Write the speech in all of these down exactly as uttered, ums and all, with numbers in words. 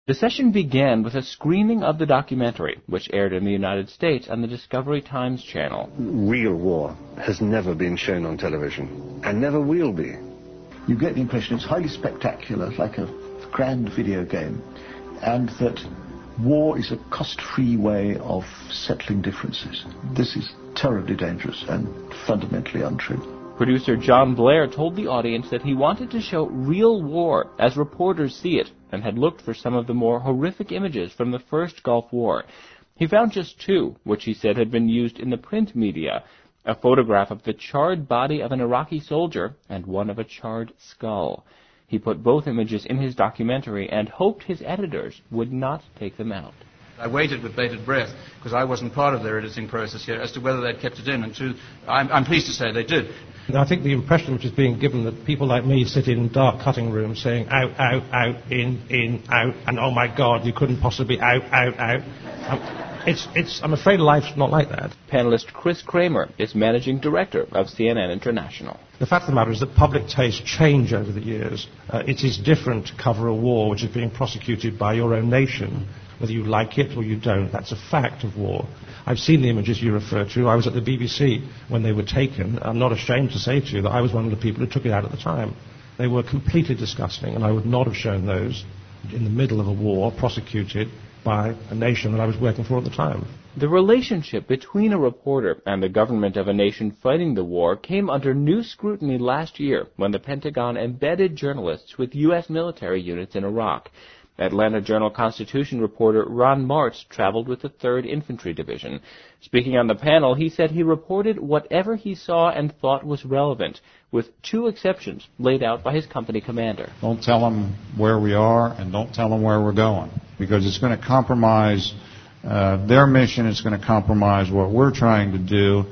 The session began with a screening of the documentary, which aired in the United States on the Discovery Times channel. Real war has never been shown on television, and never will be. You get the impression it's highly spectacular, like a grand video game, and that war is a cost-free way of settling differences. This is terribly dangerous and fundamentally untrue. Producer John Blair told the audience that he wanted to show real war as reporters see it, and had looked for some of the more horrific images from the first Gulf War. He found just two, which he said had been used in the print media, a photograph of the charred body of an Iraqi soldier and one of a charred skull. He put both images in his documentary and hoped his editors would not take them out. I waited with bated breath, because I wasn't part of their editing process yet, as to whether they'd kept it in, and to, I'm, I'm pleased to say they did. I think the impression which is being given that people like me sit in dark cutting rooms saying out, out, out, in, in, out, and oh my God, you couldn't possibly out, out, out. Um, it's, it's, I'm afraid life's not like that. Panelist Chris Kramer is managing director of C N N International. The fact of the matter is that public tastes change over the years. Uh, it is different to cover a war which is being prosecuted by your own nation, whether you like it or you don't. That's a fact of war. I've seen the images you refer to. I was at the B B C when they were taken. I'm not ashamed to say to you that I was one of the people who took it out at the time. They were completely disgusting, and I would not have shown those in the middle of a war prosecuted by a nation that I was working for at the time. The relationship between a reporter and the government of a nation fighting the war came under new scrutiny last year when the Pentagon embedded journalists with U S military units in Iraq. Atlanta Journal-Constitution reporter Ron Martz traveled with the third Infantry Division. Speaking on the panel, he said he reported whatever he saw and thought was relevant, with two exceptions laid out by his company commander. Don't tell them where we are, and don't tell them where we're going, because it's going to compromise uh, their mission. It's going to compromise what we're trying to do.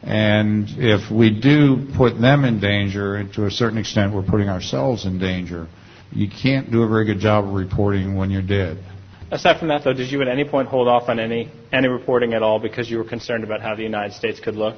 And if we do put them in danger, and to a certain extent we're putting ourselves in danger, you can't do a very good job of reporting when you're dead. Aside from that, though, did you at any point hold off on any any reporting at all because you were concerned about how the United States could look?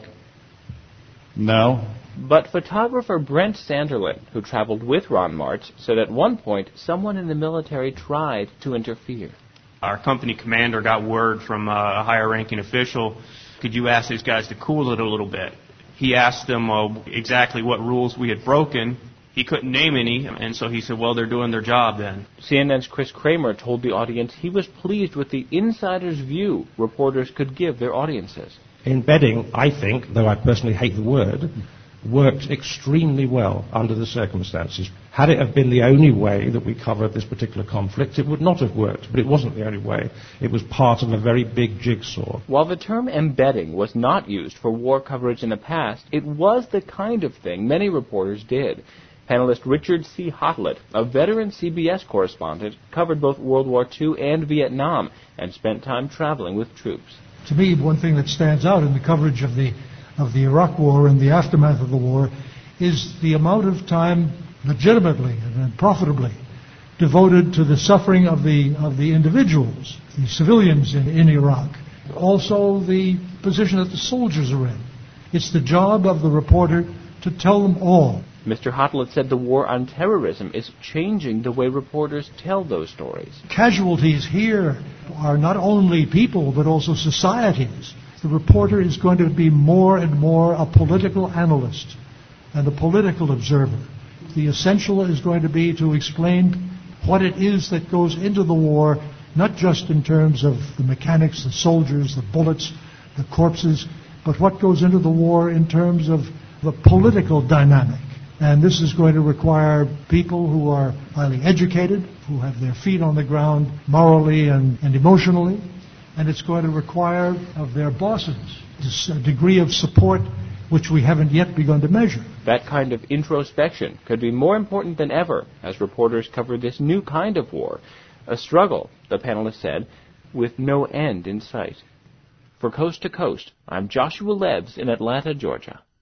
No. But photographer Brent Sanderlin, who traveled with Ron Martz, said at one point someone in the military tried to interfere. Our company commander got word from a higher-ranking official, could you ask these guys to cool it a little bit? He asked them uh, exactly what rules we had broken. He couldn't name any, and so he said, well, they're doing their job then. C N N's Chris Kramer told the audience he was pleased with the insider's view reporters could give their audiences. Embedding, I think, though I personally hate the word, worked extremely well under the circumstances. Had it have been the only way that we covered this particular conflict, it would not have worked, but it wasn't the only way. It was part of a very big jigsaw. While the term embedding was not used for war coverage in the past, it was the kind of thing many reporters did. Panelist Richard C. Hotlett, a veteran C B S correspondent, covered both World War Two and Vietnam and spent time traveling with troops. To me, one thing that stands out in the coverage of the of the Iraq War and the aftermath of the war is the amount of time legitimately and profitably devoted to the suffering of the of the individuals, the civilians in, in Iraq. Also the position that the soldiers are in. It's the job of the reporter to tell them all. Mister Hotlett said the war on terrorism is changing the way reporters tell those stories. Casualties here are not only people, but also societies. The reporter is going to be more and more a political analyst and a political observer. The essential is going to be to explain what it is that goes into the war, not just in terms of the mechanics, the soldiers, the bullets, the corpses, but what goes into the war in terms of the political dynamic. And this is going to require people who are highly educated, who have their feet on the ground morally and, and emotionally. And it's going to require of their bosses this degree of support which we haven't yet begun to measure. That kind of introspection could be more important than ever as reporters cover this new kind of war, a struggle, the panelist said, with no end in sight. For Coast to Coast, I'm Joshua Lebs in Atlanta, Georgia.